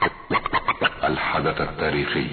الحدث التاريخي.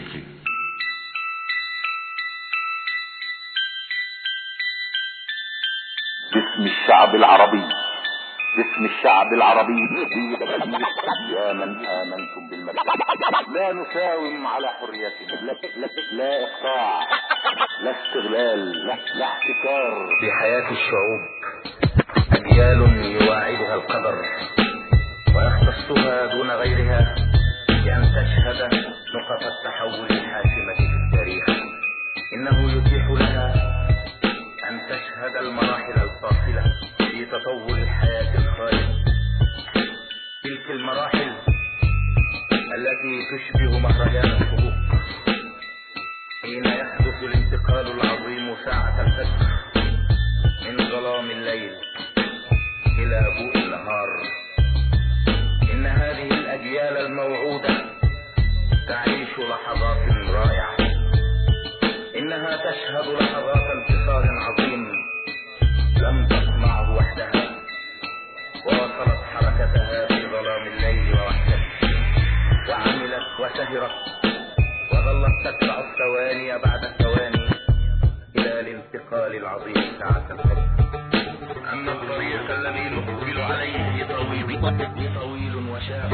باسم الشعب العربي، باسم الشعب العربي، يا من آمنتم بالمبادئ، لا نساوم على حريتنا، لا إقطاع، لا استغلال، لا احتكار. في حياة الشعوب أجيال يواعدها القدر ويختصها دون غيرها بأن تشهد نقط التحول الحاسمة في التاريخ. إنه يتيح لها أن تشهد المراحل الفاصلة في تطور الحياة الخالد، تلك المراحل التي تشبه مهرجان الشروق حين يحدث الانتقال العظيم ساعة الفجر من ظلام الليل إلى ضوء النهار. إن هذه الأجيال الموعودة تعيش لحظات رائعة، إنها تشهد لحظات انتصار عظيم لم تصنعه وحدها، وواصلت حركتها في ظلام الليل ووحدها، وعملت وسهرت وظلت تتبع الثواني بعد الثواني إلى الانتقال العظيم ساعة الفجر. أما الطريق الذي نقبل عليه طويل وشاق.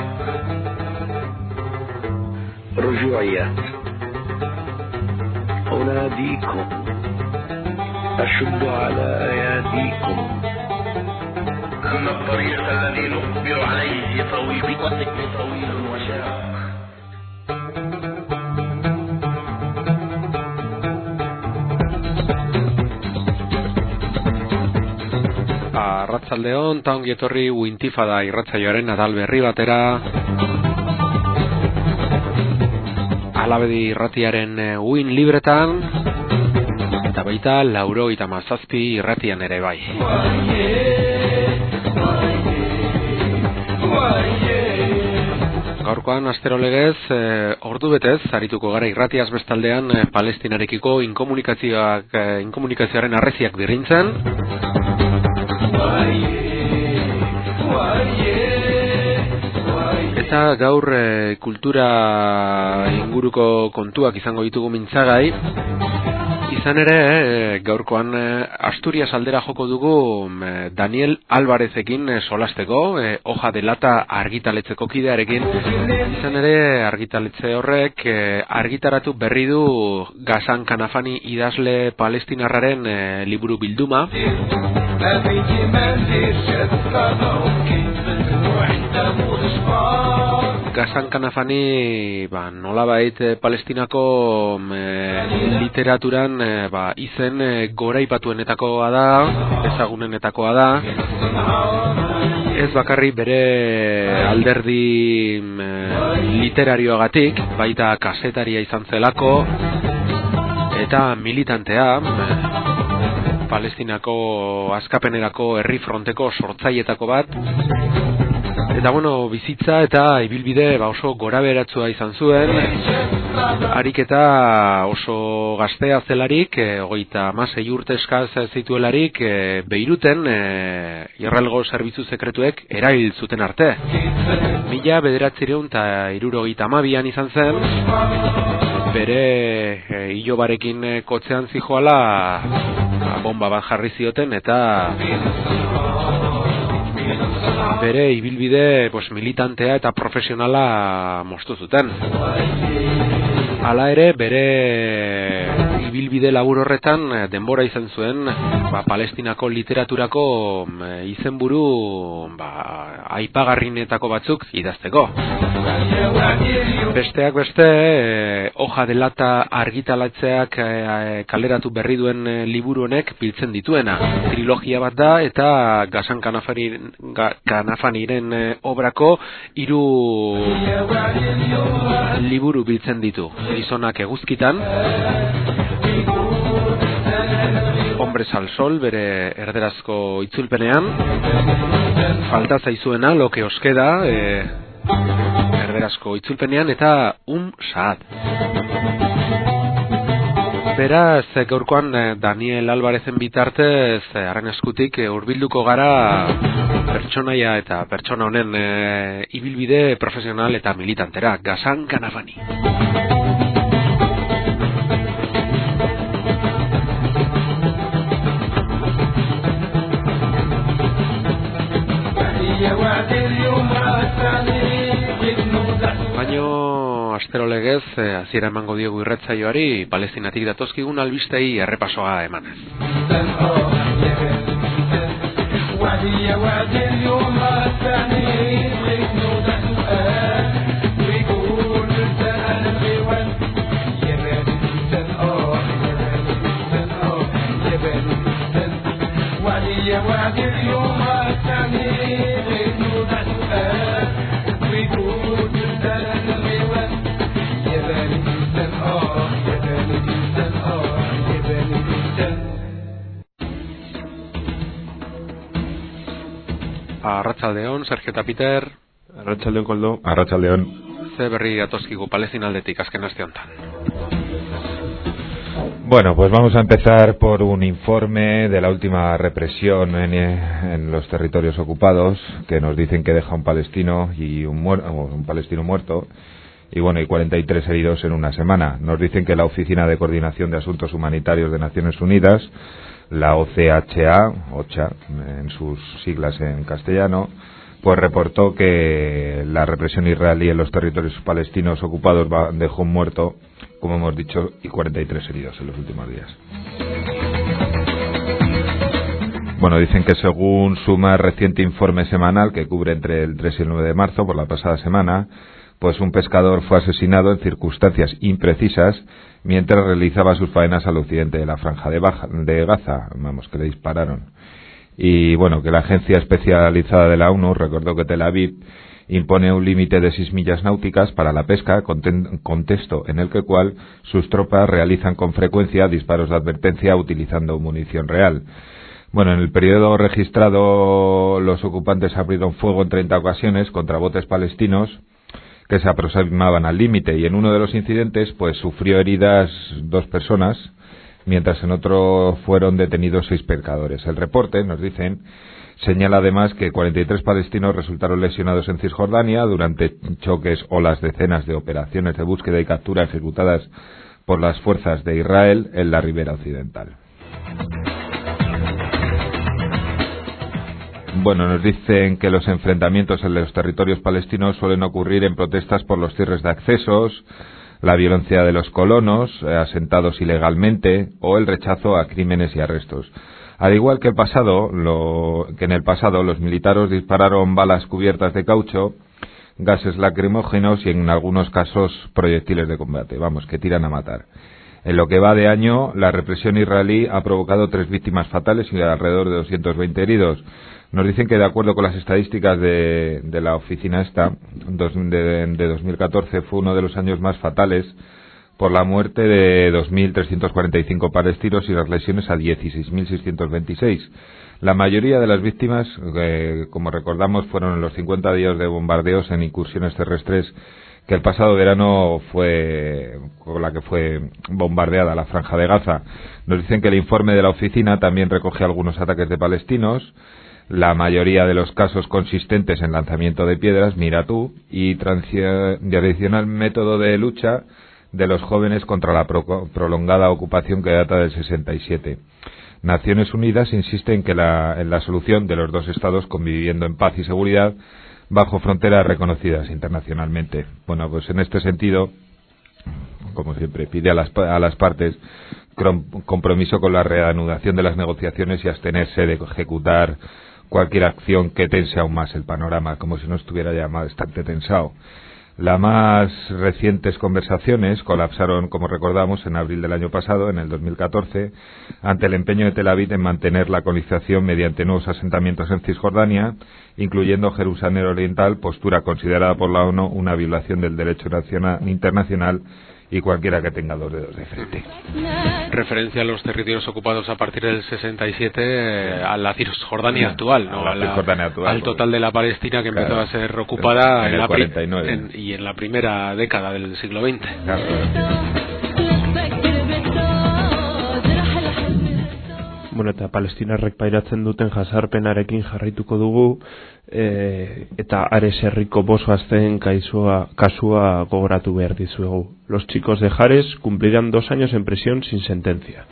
رجوعيات أناديكم، أشد على أياديكم. أما الطريق الذي نقبل عليه طويل وشاق. Arratsaldeon eta ongi etorri Uintifada irratsaioaren atal berri batera. Alabedi irratiaren Uin libretan eta baita 97 irratian ere bai. Gaurkoan astero legez ordu betez arituko gara irratiaz bestaldean Palestinarekiko inkomunikazioaren harresiak birrintzen. Eta gaur kultura inguruko kontuak izango ditugu mintzagai. Izan ere, gaurkoan Asturias aldera joko dugu Daniel Alvarezekin solasteko, hoja de lata argitaletzeko kidearekin. Izan ere, argitaletze horrek argitaratu berri du Ghassan Kanafani idazle palestinarraren liburu bilduma. Ghassan Kanafani nolabait Palestinako literaturan izen goraipatuenetakoa da, ezagunenetakoa da. Ez bakarri bere alderdi literarioagatik, baita kasetaria izan zelako eta militantea, Palestinako askapenerako herri fronteko sortzailetako bat. Eta bizitza eta ibilbide oso gorabeheratsua izan zuen. Ariketa oso gaztea zelarik, 36 urte eskaz zituelarik, Beiruten Israelgo zerbitzu sekretuek erail zuten arte. 1972an izan zen, bere ilobarekin kotzean zijoala bomba bat jarri zioten eta bere ibilbide militantea eta profesionala moztu zuten. Hala ere, bere ibilbide labur horretan denbora izan zuen Palestinako literaturako izenburu aipagarrienetako batzuk idazteko. Besteak beste, hoja de lata argitaletzeak kaleratu berri duen liburu honek biltzen dituena. Trilogia bat da eta Ghassan Kanafaniren obrako 3 liburu biltzen ditu. Gizonak eguzkitan, Hombres al Sol bere erderazko itzulpenean, falta zaizuena lo que os queda erderazko itzulpenean, eta Saad. Beraz, gaurkoan Daniel Alvarezen bitartez haren eskutik hurbilduko gara pertsonaia eta pertsona honen ibilbide profesional eta militantera, Ghassan Kanafani. Baino astero legez hasiera emango diogu irratsaioari Palestinatik datozkigun albistei errepasoa emanez. Arratsaldeon, Sergio eta Peter. Arratsaldeon, Koldo. Arratsaldeon. Ze berri atozkigu Palestinaldetik azken aste honetan. Bueno, pues vamos a empezar por un informe de la última represión en los territorios ocupados, que nos dicen que deja un palestino y un palestino muerto y bueno, y 43 heridos en una semana. Nos dicen que la Oficina de Coordinación de Asuntos Humanitarios de Naciones Unidas, la OCHA en sus siglas en castellano, pues reportó que la represión israelí en los territorios palestinos ocupados dejó un muerto, como hemos dicho, y 43 heridos en los últimos días. Bueno, dicen que según su más reciente informe semanal, que cubre entre el 3 y el 9 de marzo, por la pasada semana, pues un pescador fue asesinado en circunstancias imprecisas mientras realizaba sus faenas al occidente de la franja de Gaza, vamos, que le dispararon. Y bueno, que la agencia especializada de la ONU recordó que Tel Aviv impone un límite de 6 millas náuticas para la pesca, contexto en el cual sus tropas realizan con frecuencia disparos de advertencia utilizando munición real. Bueno, en el periodo registrado, los ocupantes abrieron fuego en 30 ocasiones contra botes palestinos que se aproximaban al límite, y en uno de los incidentes pues sufrió heridas 2 personas, mientras en otro fueron detenidos 6 pescadores. El reporte, nos dicen, señala además que 43 palestinos resultaron lesionados en Cisjordania durante choques o las decenas de operaciones de búsqueda y captura ejecutadas por las fuerzas de Israel en la ribera occidental. Bueno, nos dicen que los enfrentamientos en los territorios palestinos suelen ocurrir en protestas por los cierres de accesos, la violencia de los colonos asentados ilegalmente o el rechazo a crímenes y arrestos. Al igual que en el pasado los militares dispararon balas cubiertas de caucho, gases lacrimógenos y en algunos casos proyectiles de combate, vamos, que tiran a matar. En lo que va de año, la represión israelí ha provocado 3 víctimas fatales y alrededor de 220 heridos. Nos dicen que de acuerdo con las estadísticas de la oficina esta, de 2014 fue uno de los años más fatales por la muerte de 2.345 palestinos y las lesiones a 16.626. La mayoría de las víctimas, como recordamos, fueron en los 50 días de bombardeos en incursiones terrestres que el pasado verano fue con la que fue bombardeada la franja de Gaza. Nos dicen que el informe de la oficina también recoge algunos ataques de palestinos, la mayoría de los casos consistentes en lanzamiento de piedras, mira tú, y tradicional método de lucha de los jóvenes contra la prolongada ocupación que data del 67. Naciones Unidas insiste en la solución de los 2 estados conviviendo en paz y seguridad bajo fronteras reconocidas internacionalmente. Bueno, pues en este sentido, como siempre, pide a las partes compromiso con la reanudación de las negociaciones y abstenerse de ejecutar cualquier acción que tense aún más el panorama, como si no estuviera ya bastante tensado. Las más recientes conversaciones colapsaron, como recordamos, en abril del año pasado, en el 2014, ante el empeño de Tel Aviv en mantener la colonización mediante nuevos asentamientos en Cisjordania, incluyendo Jerusalén Oriental, postura considerada por la ONU una violación del derecho internacional y cualquiera que tenga 2 dedos de frente. Referencia a los territorios ocupados a partir del 67 a la Cisjordania actual, ¿no? Al total de la Palestina que empezó a ser ocupada en el 49. Y en la primera década del siglo XX. Claro. Bueno, eta palestinarrek pairatzen duten jazarpenarekin jarraituko dugu, eta Ares herriko bost gazteen kasua gogoratu behar dizuegu. Los chicos de Jares cumplirán 2 años en prisión sin sentencia.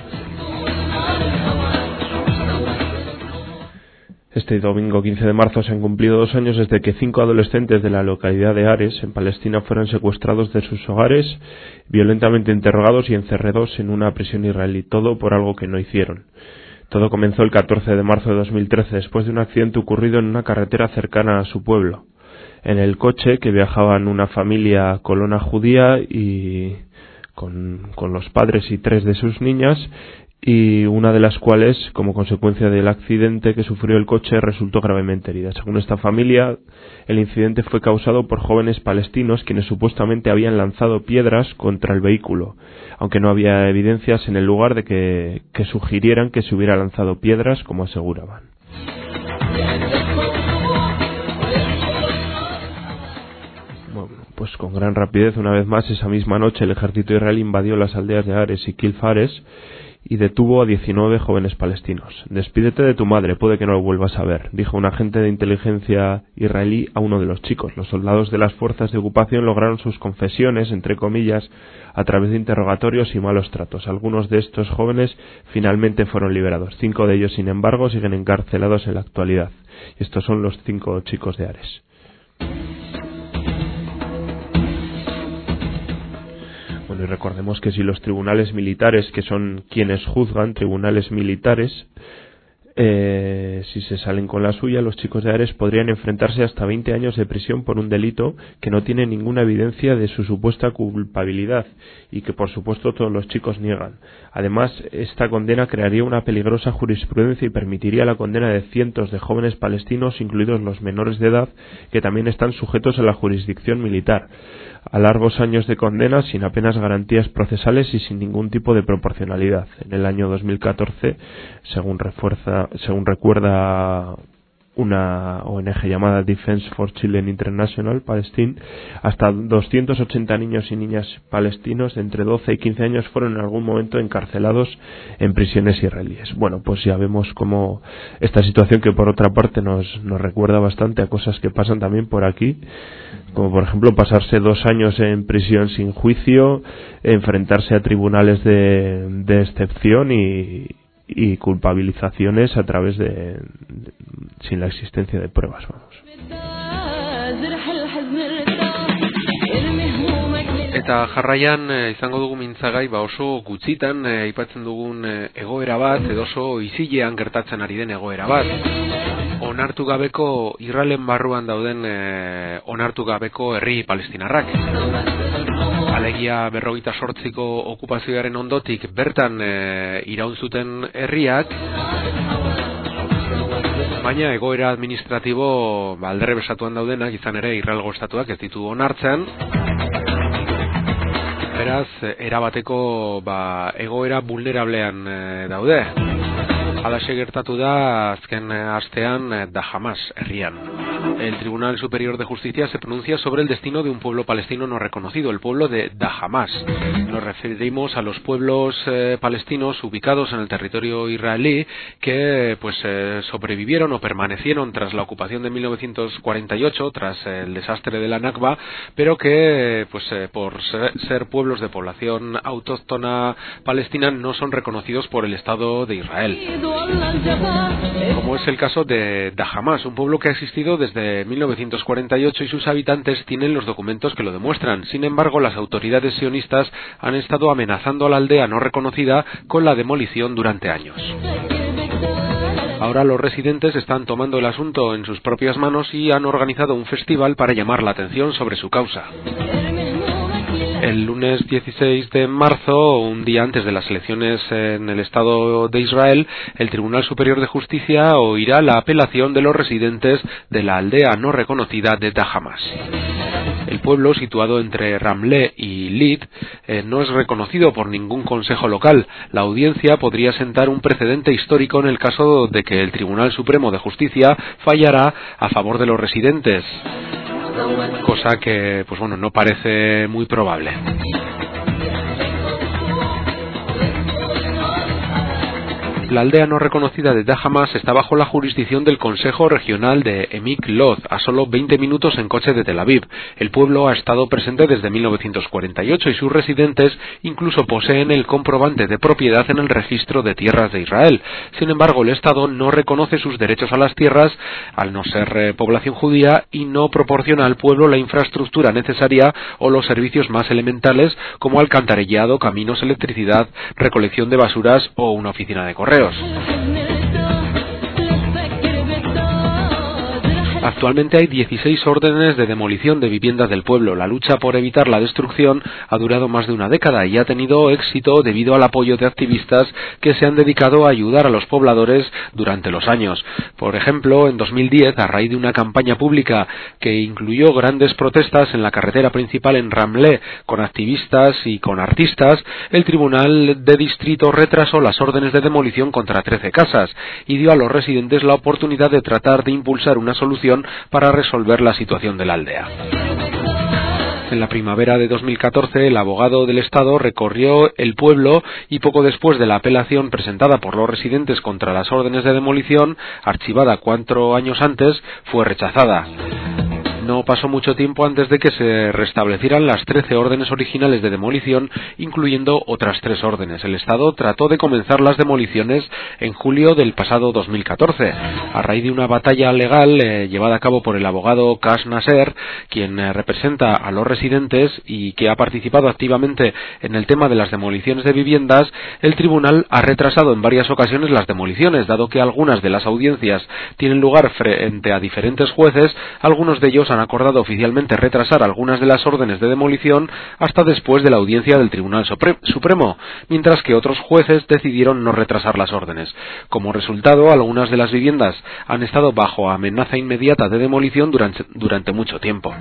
Este domingo 15 de marzo se han cumplido 2 años desde que 5 adolescentes de la localidad de Ares, en Palestina, fueron secuestrados de sus hogares, violentamente interrogados y encerrados en una prisión israelí, todo por algo que no hicieron. Todo comenzó el 14 de marzo de 2013, después de un accidente ocurrido en una carretera cercana a su pueblo. En el coche que viajaban una familia colona judía y con los padres y 3 de sus niñas, y una de las cuales, como consecuencia del accidente que sufrió el coche, resultó gravemente herida. Según esta familia, el incidente fue causado por jóvenes palestinos quienes supuestamente habían lanzado piedras contra el vehículo, aunque no había evidencias en el lugar de que sugirieran que se hubiera lanzado piedras, como aseguraban. Bueno, pues con gran rapidez, una vez más, esa misma noche el ejército israelí invadió las aldeas de Ares y Kilfares y detuvo a 19 jóvenes palestinos. Despídete de tu madre, puede que no lo vuelvas a ver, dijo un agente de inteligencia israelí a uno de los chicos. Los soldados de las fuerzas de ocupación lograron sus confesiones, entre comillas, a través de interrogatorios y malos tratos. Algunos de estos jóvenes finalmente fueron liberados. 5 de ellos, sin embargo, siguen encarcelados en la actualidad. Estos son los 5 chicos de Ares. Bueno, y recordemos que si los tribunales militares, que son quienes juzgan, tribunales militares, si se salen con la suya, los chicos de Ares podrían enfrentarse hasta 20 años de prisión por un delito que no tiene ninguna evidencia de su supuesta culpabilidad y que por supuesto todos los chicos niegan. Además, esta condena crearía una peligrosa jurisprudencia y permitiría la condena de cientos de jóvenes palestinos, incluidos los menores de edad, que también están sujetos a la jurisdicción militar, a largos años de condena sin apenas garantías procesales y sin ningún tipo de proporcionalidad. En el año 2014, según recuerda una ONG llamada Defense for Children International Palestine, hasta 280 niños y niñas palestinos de entre 12 y 15 años fueron en algún momento encarcelados en prisiones israelíes. Bueno, pues ya vemos cómo esta situación, que por otra parte nos recuerda bastante a cosas que pasan también por aquí, como por ejemplo pasarse 2 años en prisión sin juicio, enfrentarse a tribunales de excepción y culpabilizaciones a través sin la existencia de pruebas, vamos. Eta jarraian izango dugu mintzagai oso gutxitan aipatzen dugun egoera bat, edo oso isilean gertatzen ari den egoera bat. Onartu gabeko Israelen barruan dauden onartu gabeko herri palestinarrak. Alegia 58ko okupazioaren ondotik bertan iraun zuten herriak, baina egoera administratibo alderre besatuan daudenak, izan ere Israelgo estatuak ez ditu onartzen. Beraz, erabateko egoera vulnerablean daude. Halaxe gertatu da azken astean Dahamas herrian. El Tribunal Superior de Justicia se pronuncia sobre el destino de un pueblo palestino no reconocido, el pueblo de Dahamas. Nos referimos a los pueblos palestinos ubicados en el territorio israelí que sobrevivieron o permanecieron tras la ocupación de 1948, tras el desastre de la Nakba, pero que por ser pueblos de población autóctona palestina no son reconocidos por el Estado de Israel, como es el caso de Dahamas, un pueblo que ha existido desde 1948 y sus habitantes tienen los documentos que lo demuestran. Sin embargo, las autoridades sionistas han estado amenazando a la aldea no reconocida con la demolición durante años. Ahora los residentes están tomando el asunto en sus propias manos y han organizado un festival para llamar la atención sobre su causa. El lunes 16 de marzo, un día antes de las elecciones en el Estado de Israel, el Tribunal Superior de Justicia oirá la apelación de los residentes de la aldea no reconocida de Dahamas. El pueblo, situado entre Ramleh y Lid, no es reconocido por ningún consejo local. La audiencia podría sentar un precedente histórico en el caso de que el Tribunal Supremo de Justicia fallara a favor de los residentes, cosa que no parece muy probable. La aldea no reconocida de Dahamas está bajo la jurisdicción del Consejo Regional de Emik Lod, a solo 20 minutos en coche de Tel Aviv. El pueblo ha estado presente desde 1948 y sus residentes incluso poseen el comprobante de propiedad en el registro de tierras de Israel. Sin embargo, el Estado no reconoce sus derechos a las tierras, al no ser población judía, y no proporciona al pueblo la infraestructura necesaria o los servicios más elementales como alcantarillado, caminos, electricidad, recolección de basuras o una oficina de correos. Actualmente hay 16 órdenes de demolición de viviendas del pueblo. La lucha por evitar la destrucción ha durado más de una década y ha tenido éxito debido al apoyo de activistas que se han dedicado a ayudar a los pobladores durante los años. Por ejemplo, en 2010, a raíz de una campaña pública que incluyó grandes protestas en la carretera principal en Ramleh con activistas y con artistas, el Tribunal de Distrito retrasó las órdenes de demolición contra 13 casas y dio a los residentes la oportunidad de tratar de impulsar una solución para resolver la situación de la aldea. En la primavera de 2014, el abogado del Estado recorrió el pueblo y poco después de la apelación presentada por los residentes contra las órdenes de demolición, archivada 4 años antes, fue rechazada. No pasó mucho tiempo antes de que se restablecieran las 13 órdenes originales de demolición, incluyendo otras 3 órdenes. El Estado trató de comenzar las demoliciones en julio del pasado 2014, a raíz de una batalla legal llevada a cabo por el abogado Kash Nasser, quien representa a los residentes y que ha participado activamente en el tema de las demoliciones de viviendas. El tribunal ha retrasado en varias ocasiones las demoliciones, dado que algunas de las audiencias tienen lugar frente a diferentes jueces. Algunos de ellos han acordado oficialmente retrasar algunas de las órdenes de demolición hasta después de la audiencia del Tribunal Supremo, mientras que otros jueces decidieron no retrasar las órdenes. Como resultado, algunas de las viviendas han estado bajo amenaza inmediata de demolición durante mucho tiempo.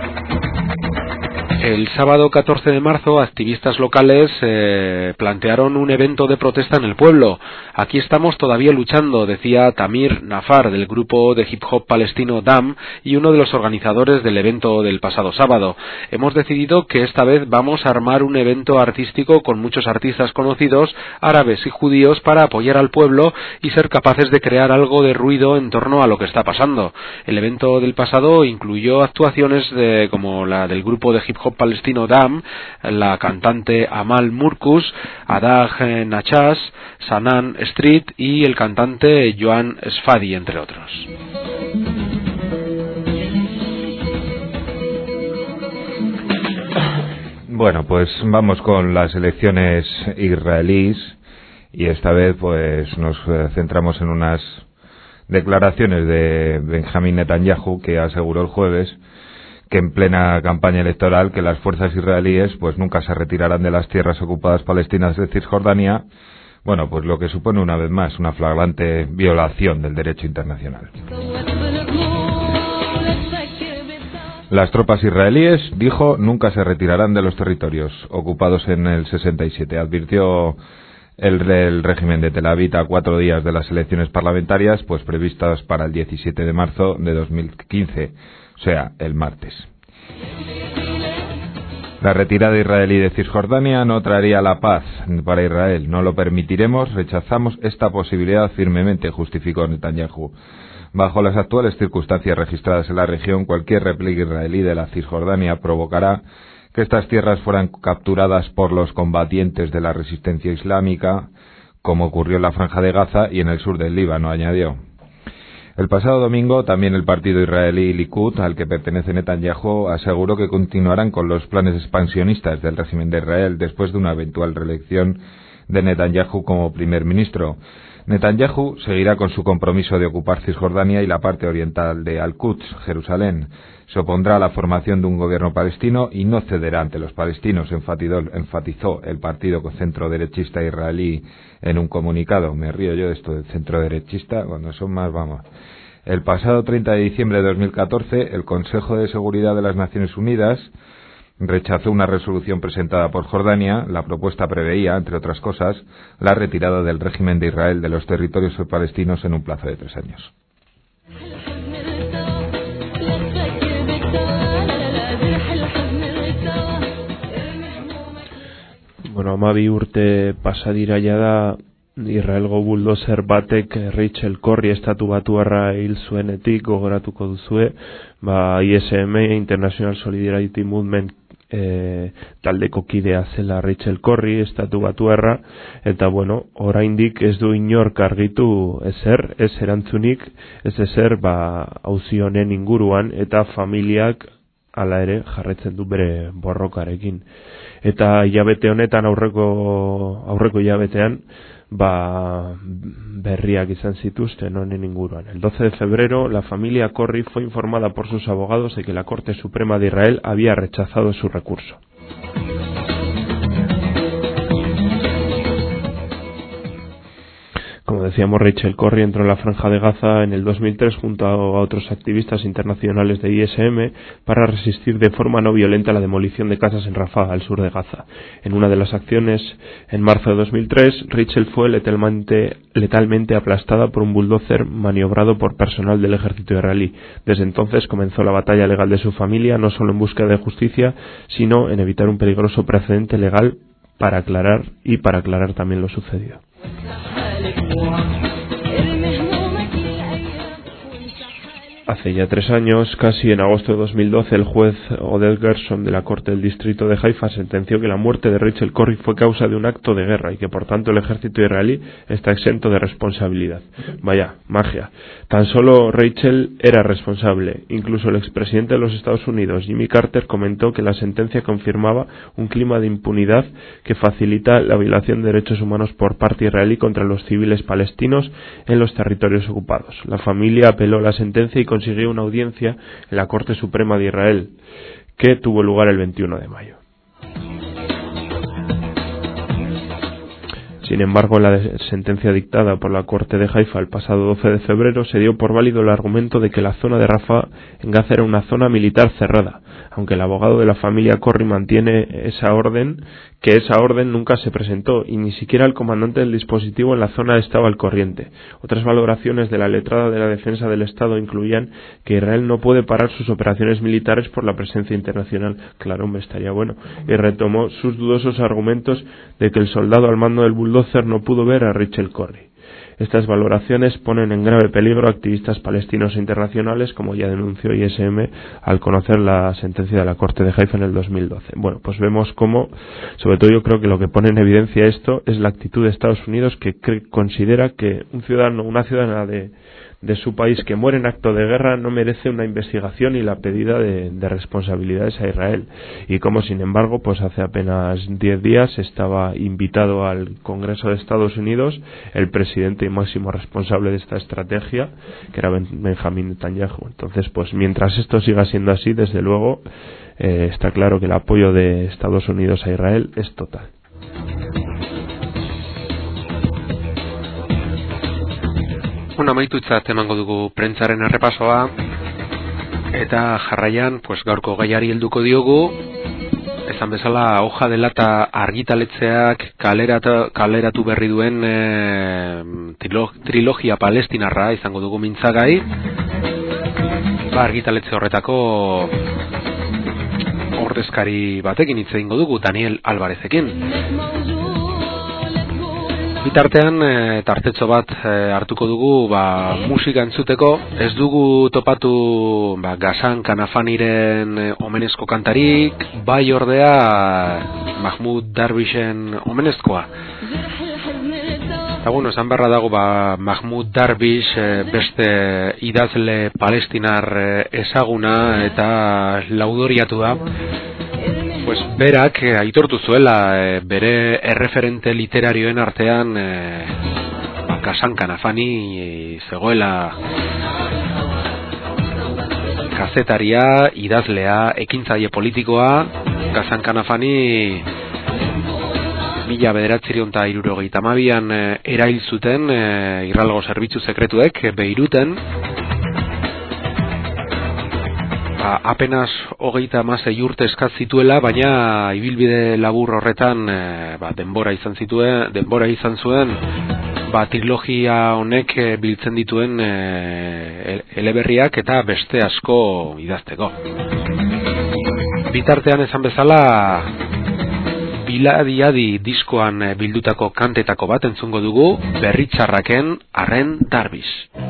El sábado 14 de marzo, activistas locales plantearon un evento de protesta en el pueblo. Aquí estamos todavía luchando, decía Tamir Nafar, del grupo de hip hop palestino DAM y uno de los organizadores del evento del pasado sábado. Hemos decidido que esta vez vamos a armar un evento artístico con muchos artistas conocidos, árabes y judíos, para apoyar al pueblo y ser capaces de crear algo de ruido en torno a lo que está pasando. El evento del pasado incluyó actuaciones como la del grupo de hip hop palestino DAM, la cantante Amal Murkus, Adag Nachas, Sanan Street y el cantante Joan Sfadi, entre otros. Bueno, pues vamos con las elecciones israelíes y esta vez pues nos centramos en unas declaraciones de Benjamín Netanyahu, que aseguró el jueves que en plena campaña electoral que las fuerzas israelíes pues nunca se retirarán de las tierras ocupadas palestinas de Cisjordania, bueno, pues lo que supone una vez más una flagrante violación del derecho internacional. Las tropas israelíes, dijo, nunca se retirarán de los territorios ocupados en el 67, advirtió el régimen de Tel Aviv a 4 días de las elecciones parlamentarias pues previstas para el 17 de marzo de 2015. O sea, el martes. La retirada israelí de Cisjordania no traería la paz para Israel. No lo permitiremos, rechazamos esta posibilidad firmemente, justificó Netanyahu. Bajo las actuales circunstancias registradas en la región, cualquier repliegue israelí de la Cisjordania provocará que estas tierras fueran capturadas por los combatientes de la resistencia islámica, como ocurrió en la Franja de Gaza y en el sur del Líbano, añadió. El pasado domingo, también el partido israelí Likud, al que pertenece Netanyahu, aseguró que continuarán con los planes expansionistas del régimen de Israel después de una eventual reelección de Netanyahu como primer ministro. Netanyahu seguirá con su compromiso de ocupar Cisjordania y la parte oriental de Al-Quds, Jerusalén. Se opondrá a la formación de un gobierno palestino y no cederá ante los palestinos, enfatizó el partido centro-derechista israelí en un comunicado. Me río yo de esto del centro-derechista, cuando son más, vamos. El pasado 30 de diciembre de 2014, el Consejo de Seguridad de las Naciones Unidas rechazó una resolución presentada por Jordania. La propuesta preveía, entre otras cosas, la retirada del régimen de Israel de los territorios palestinos en un plazo de 3 años. Bueno, amabi urte pasa dira jada Israelgo buldozer batek Rachel Corrie estatu batuarra hil zuenetik gogoratuko duzue, ISM, International Solidarity Movement taldeko kidea zela Rachel Corrie estatu batuarra, eta bueno, oraindik ez du inork argitu ezer, ez erantzunik, ez ezer auzi honen inguruan, eta familiak hala ere jarretzen du bere borrokarekin. Eta hilabete honetan aurreko hilabetean berriak izan zituzten honen inguruan. El 12 de febrero, la familia Corrie fue informada por sus abogados de que la Corte Suprema de Israel había rechazado su recurso. Como decíamos, Rachel Corrie entró en la Franja de Gaza en el 2003 junto a otros activistas internacionales de ISM para resistir de forma no violenta la demolición de casas en Rafah, al sur de Gaza. En una de las acciones, en marzo de 2003, Rachel fue letalmente aplastada por un bulldozer maniobrado por personal del ejército israelí. Desde entonces comenzó la batalla legal de su familia, no solo en búsqueda de justicia, sino en evitar un peligroso precedente legal para aclarar también lo sucedido. Hace ya 3 años, casi en agosto de 2012, el juez Oded Gershon de la Corte del Distrito de Haifa sentenció que la muerte de Rachel Corrie fue causa de un acto de guerra y que por tanto el ejército israelí está exento de responsabilidad. Vaya, magia. Tan solo Rachel era responsable. Incluso el expresidente de los Estados Unidos, Jimmy Carter, comentó que la sentencia confirmaba un clima de impunidad que facilita la violación de derechos humanos por parte israelí contra los civiles palestinos en los territorios ocupados. La familia apeló la sentencia y consiguió una audiencia en la Corte Suprema de Israel, que tuvo lugar el 21 de mayo. Sin embargo, en la sentencia dictada por la Corte de Haifa el pasado 12 de febrero se dio por válido el argumento de que la zona de Rafah en Gaza era una zona militar cerrada, aunque el abogado de la familia Corrie mantiene que esa orden nunca se presentó y ni siquiera el comandante del dispositivo en la zona estaba al corriente. Otras valoraciones de la letrada de la Defensa del Estado incluían que Israel no puede parar sus operaciones militares por la presencia internacional. Claro, me estaría bueno. Y retomó sus dudosos argumentos de que el soldado al mando del bulldozer no pudo ver a Rachel Corrie. Estas valoraciones ponen en grave peligro a activistas palestinos e internacionales, como ya denunció ISM al conocer la sentencia de la Corte de Haifa en el 2012. Bueno, pues vemos cómo, sobre todo yo creo que lo que pone en evidencia esto es la actitud de Estados Unidos, que considera que una ciudadana de su país que muere en acto de guerra no merece una investigación y la pedida de responsabilidades a Israel, y como sin embargo pues hace apenas 10 días estaba invitado al Congreso de Estados Unidos el presidente y máximo responsable de esta estrategia, que era Benjamin Netanyahu. Entonces pues mientras esto siga siendo así, desde luego está claro que el apoyo de Estados Unidos a Israel es total. Amaitutzat emango dugu prentzaren errepasoa, eta jarraian pues gaurko gaiari helduko diogu. Esan bezala, hoja de lata argitaletzeak kaleratu berri duen trilogia palestinarra izango dugu mintzagai. Argitaletze horretako ordezkari batekin hitz egingo dugu, Daniel Alvarezekin. Bitartean, tartetxo bat hartuko dugu musika entzuteko. Ez dugu topatu Ghassan Kanafaniren omenezko kantarik, bai ordea Mahmoud Darwishen omenezkoa. Eta bueno, esan beharra dago Mahmoud Darwish beste idazle palestinar ezaguna eta laudoriatu da. Pues berak aitortu zuela bere erreferente literarioen artean Ghassan Kanafani zegoela kazetaria, idazlea, ekintzaile politikoa. Ghassan Kanafani 1972an erail zuten Israelgo zerbitzu sekretuek Beiruten. Apenas 36 urte eskaz zituela, baina ibilbide labur horretan denbora izan zuen trilogia honek biltzen dituen eleberriak eta beste asko idazteko. Bitartean esan bezala Biladi diskoan bildutako kantetako bat entzungo dugu, Berritzarraken Arren Darbiz.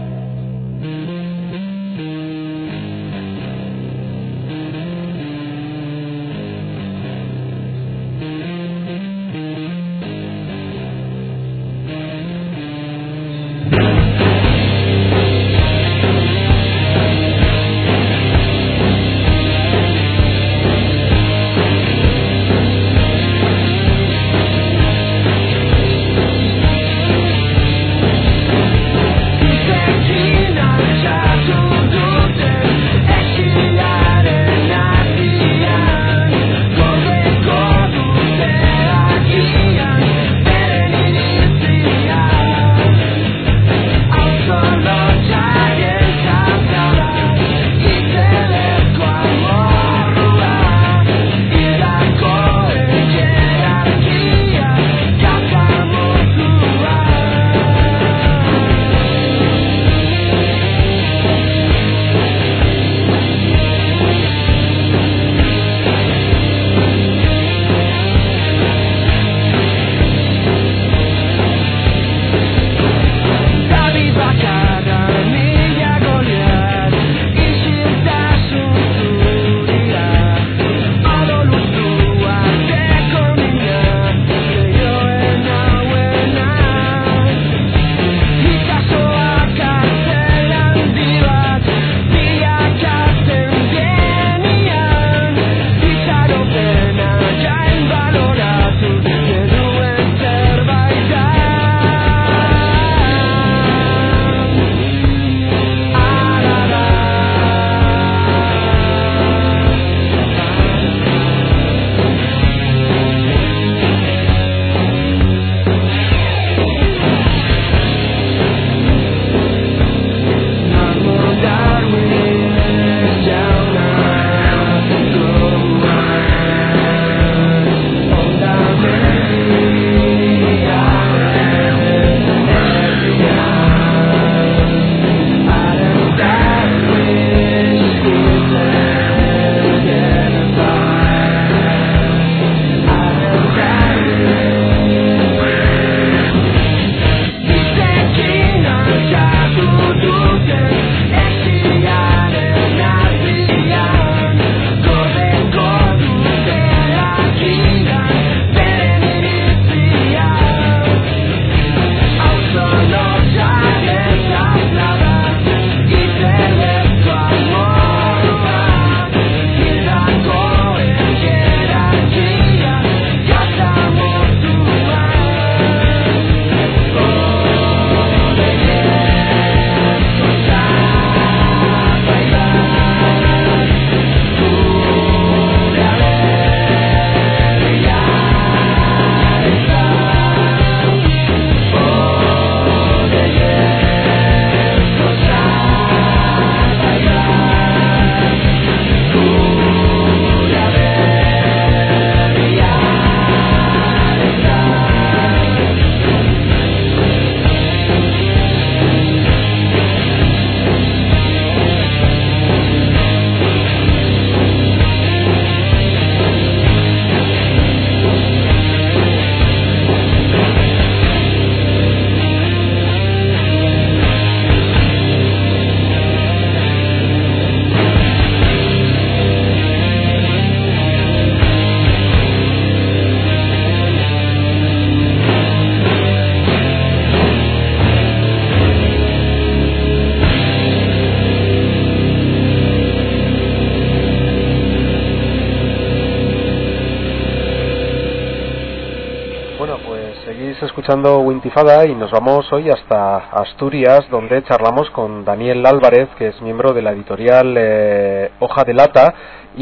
Escuchando Wintifada y nos vamos hoy hasta Asturias, donde charlamos con Daniel Álvarez, que es miembro de la editorial Hoja de Lata,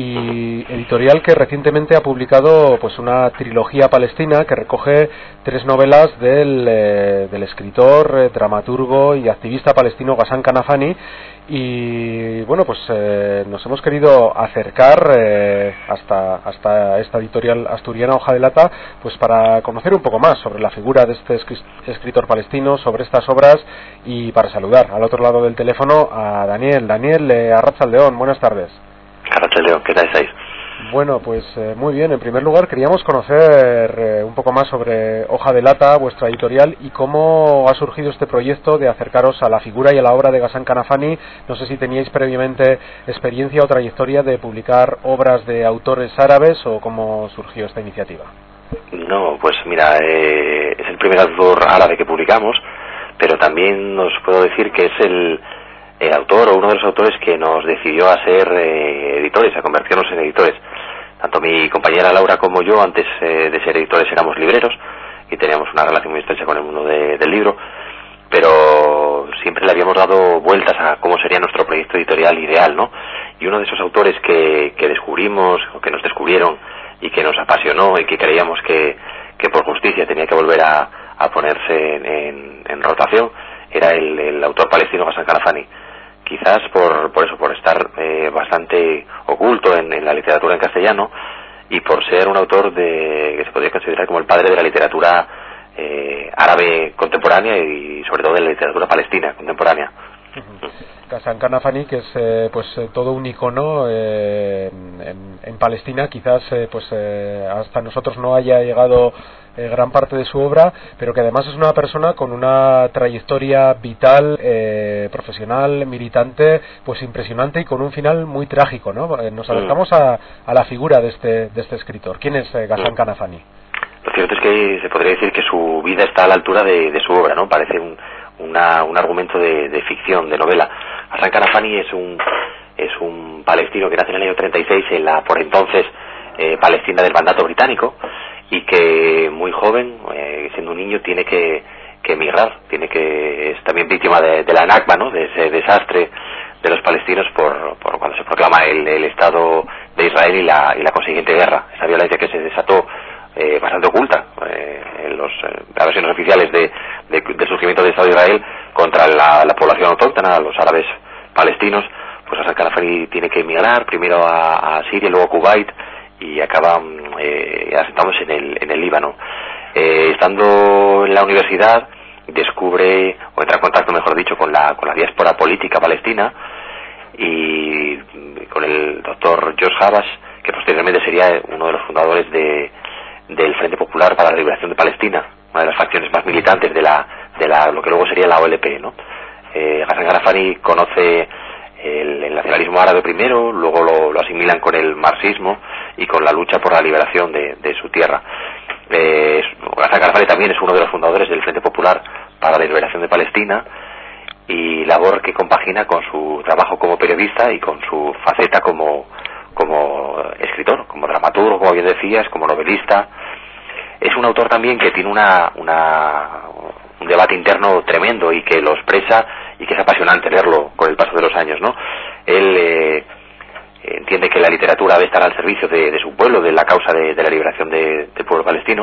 y editorial que recientemente ha publicado pues una trilogía palestina que recoge 3 novelas del escritor, dramaturgo y activista palestino Ghassan Kanafani. Y bueno, pues nos hemos querido acercar hasta esta editorial asturiana Hoja de Lata, pues para conocer un poco más sobre la figura de este escritor palestino, sobre estas obras, y para saludar al otro lado del teléfono a Daniel. Daniel, Arratsaldeon, buenas tardes. Arratsaldeon, ¿qué tal estáis? Bueno, pues muy bien. En primer lugar, queríamos conocer un poco más sobre Hoja de Lata, vuestra editorial, y cómo ha surgido este proyecto de acercaros a la figura y a la obra de Ghassan Kanafani. No sé si teníais previamente experiencia o trayectoria de publicar obras de autores árabes o cómo surgió esta iniciativa. No, pues mira, es el primer autor árabe que publicamos, pero también os puedo decir que es el autor o uno de los autores que nos decidió a ser editores, a convertirnos en editores. Tanto mi compañera Laura como yo, antes de ser editores, éramos libreros y teníamos una relación muy estrecha con el mundo del libro, pero siempre le habíamos dado vueltas a cómo sería nuestro proyecto editorial ideal, ¿no? Y uno de esos autores que descubrimos, o que nos descubrieron y que nos apasionó y que creíamos que por justicia tenía que volver a ponerse en rotación, era el autor palestino Ghassan Kanafani. Quizás por eso, por estar bastante oculto en la literatura en castellano y por ser un autor que se podría considerar como el padre de la literatura árabe contemporánea y sobre todo de la literatura palestina contemporánea. Ghassan Kanafani, que es todo un icono en Palestina, quizás hasta nosotros no haya llegado gran parte de su obra, pero que además es una persona con una trayectoria vital, profesional, militante, pues impresionante y con un final muy trágico, ¿no? Nos acercamos a la figura de este escritor. ¿Quién es Ghassan Kanafani? Lo cierto es que se podría decir que su vida está a la altura de su obra, ¿no? Parece un argumento de ficción, de novela. Ghassan Kanafani es un palestino que nace en el año 36 en la por entonces Palestina del mandato británico, y que muy joven, siendo un niño, tiene que emigrar, es también víctima de la Nakba, ¿no? De ese desastre de los palestinos por cuando se proclama el Estado de Israel y la consiguiente guerra, esa violencia que se desató bastante oculta en las versiones oficiales del surgimiento del Estado de Israel contra la población autóctona, los árabes palestinos. Pues Ghassan Kanafani tiene que emigrar primero a Siria, luego a Kuwait, y acaba asentándose en el Líbano. Estando en la universidad descubre, o entra en contacto mejor dicho, con la diáspora política palestina, y con el doctor George Habash, que posteriormente sería uno de los fundadores del Frente Popular para la Liberación de Palestina, una de las facciones más militantes de lo que luego sería la OLP, ¿no? Ghassan Kanafani conoce el nacionalismo árabe primero, luego lo asimilan con el marxismo y con la lucha por la liberación de su tierra. Ghassan Kanafani también es uno de los fundadores del Frente Popular para la Liberación de Palestina, y labor que compagina con su trabajo como periodista y con su faceta como escritor, como dramaturgo, como bien decías, como novelista. Es un autor también que tiene un debate interno tremendo y que lo expresa y que es apasionante leerlo con el paso de los años, ¿no? Él entiende que la literatura debe estar al servicio de su pueblo, de la causa de la liberación del pueblo palestino,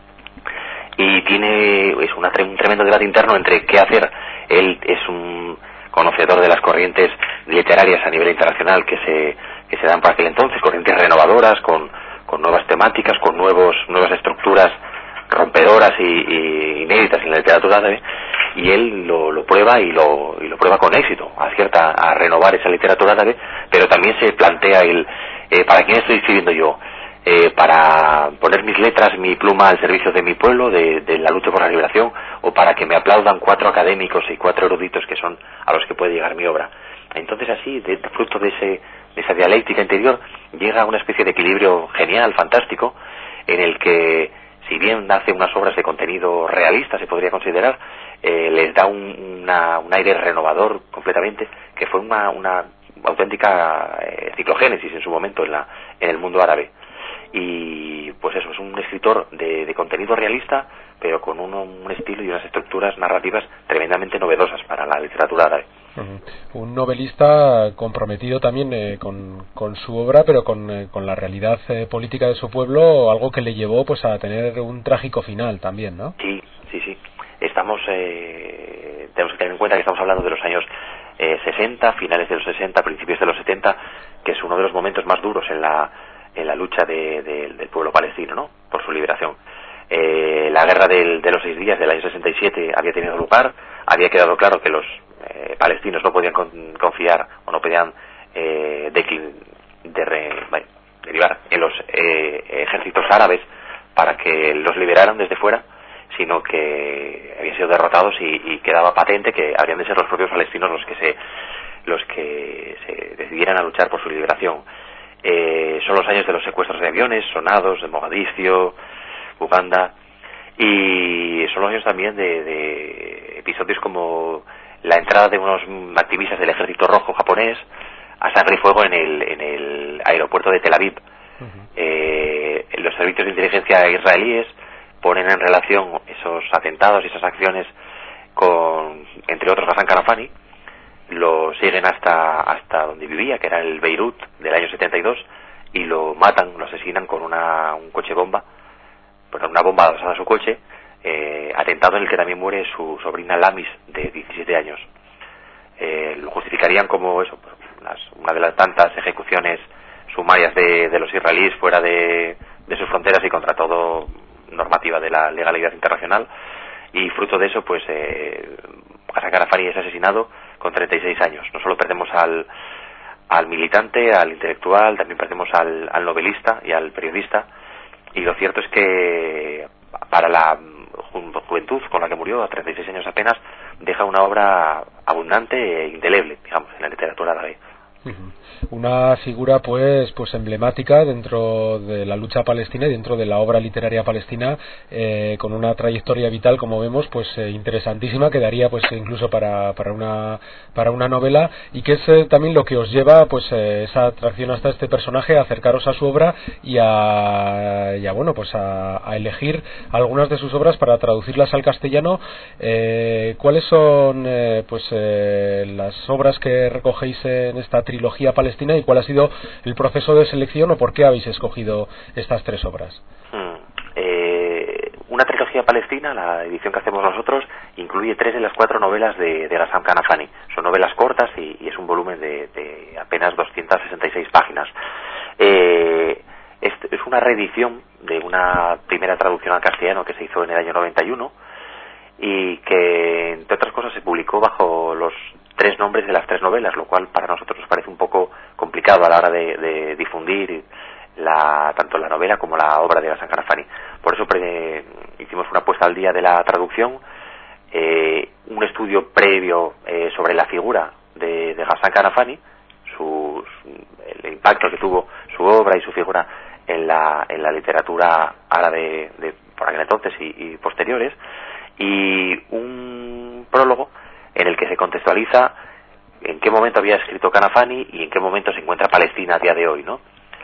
y es un tremendo debate interno entre qué hacer. Él es un conocedor de las corrientes literarias a nivel internacional que se dan por aquel entonces, corrientes renovadoras, con nuevas temáticas, con nuevas estructuras rompedoras y inéditas en la literatura árabe, y él lo prueba y lo prueba con éxito, acierta a renovar esa literatura árabe, pero también se plantea ¿para quién estoy escribiendo yo? Para poner mis letras, mi pluma al servicio de mi pueblo, de la lucha por la liberación, o para que me aplaudan 4 académicos y 4 eruditos que son a los que puede llegar mi obra. Entonces así, fruto de esa dialéctica interior, llega a una especie de equilibrio genial, fantástico, en el que, si bien hace unas obras de contenido realista, se podría considerar, les da un aire renovador completamente, que fue una auténtica ciclogénesis en su momento en el mundo árabe. Y pues eso, es un escritor de contenido realista, pero con un estilo y unas estructuras narrativas tremendamente novedosas para la literatura árabe. Un novelista comprometido también con su obra, pero con la realidad política de su pueblo, algo que le llevó pues a tener un trágico final también, ¿no? Sí. Tenemos que tener en cuenta que estamos hablando de los años 60, finales de los 60, principios de los 70, que es uno de los momentos más duros en la lucha del pueblo palestino, ¿no? Por su liberación. La guerra de los 6 días del año 67 había tenido lugar, había quedado claro que los palestinos no podían confiar o no podían derivar en los ejércitos árabes para que los liberaran desde fuera, sino que habían sido derrotados y quedaba patente que habrían de ser los propios palestinos los que se decidieran a luchar por su liberación. Son los años de los secuestros de aviones sonados, de Mogadiscio, Uganda, y son los años también de episodios como la entrada de unos activistas del Ejército Rojo japonés a sangre y fuego en el aeropuerto de Tel Aviv. Los servicios de inteligencia israelíes ponen en relación esos atentados y esas acciones con, entre otros, Hassan Kanafani. Lo siguen hasta donde vivía, que era el Beirut del año 72, y lo matan, lo asesinan con un coche bomba, una bomba adosada a su coche, atentado en el que también muere su sobrina Lamis, de 17 años. Lo justificarían como eso, una de las tantas ejecuciones sumarias de los israelíes fuera de sus fronteras y contra todo normativa de la legalidad internacional, y fruto de eso, pues Hassan Kanafani es asesinado con 36 años. No solo perdemos al militante, al intelectual, también perdemos al novelista y al periodista, y lo cierto es que para la juventud con la que murió, a 36 años apenas, deja una obra abundante e indeleble, digamos, en la literatura árabe. Una figura pues emblemática dentro de la lucha palestina y dentro de la obra literaria palestina, con una trayectoria vital, como vemos, pues interesantísima, que daría pues incluso para una novela, y que es también lo que os lleva pues esa atracción hasta este personaje, a acercaros a su obra y a elegir algunas de sus obras para traducirlas al castellano. ¿Cuáles son las obras que recogéis en esta trilogía palestina, y cuál ha sido el proceso de selección, o por qué habéis escogido estas 3 obras? Una trilogía palestina, la edición que hacemos nosotros, incluye 3 de las 4 novelas de Hassan Kanafani. Son novelas cortas y es un volumen de apenas 266 páginas. Es una reedición de una primera traducción al castellano que se hizo en el año 91, y que, entre otras cosas, se publicó bajo los 3 nombres de las 3 novelas, lo cual para nosotros nos parece un poco complicado a la hora de difundir tanto la novela como la obra de Hassan Kanafani. Por eso hicimos una puesta al día de la traducción, un estudio previo sobre la figura de Hassan Kanafani, el impacto que tuvo su obra y su figura en la literatura árabe por aquel entonces y posteriores, y un prólogo en el que se contextualiza en qué momento había escrito Kanafani y en qué momento se encuentra Palestina a día de hoy, ¿no?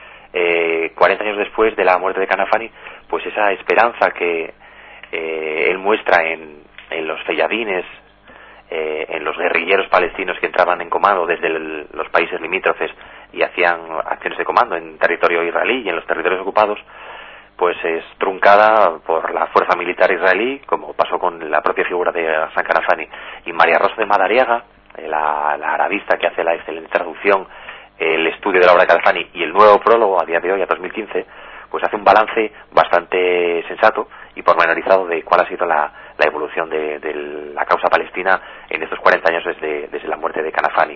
40 años después de la muerte de Kanafani, pues esa esperanza que él muestra en los feyadines, en los guerrilleros palestinos que entraban en comando desde los países limítrofes y hacían acciones de comando en territorio israelí y en los territorios ocupados, pues es truncada por la fuerza militar israelí, como pasó con la propia figura de Hassan Kanafani. Y María Rosa de Madariaga, la arabista que hace la excelente traducción, el estudio de la obra de Kanafani y el nuevo prólogo a día de hoy, a 2015, pues hace un balance bastante sensato y pormenorizado de cuál ha sido la evolución de la causa palestina en estos 40 años desde la muerte de Kanafani.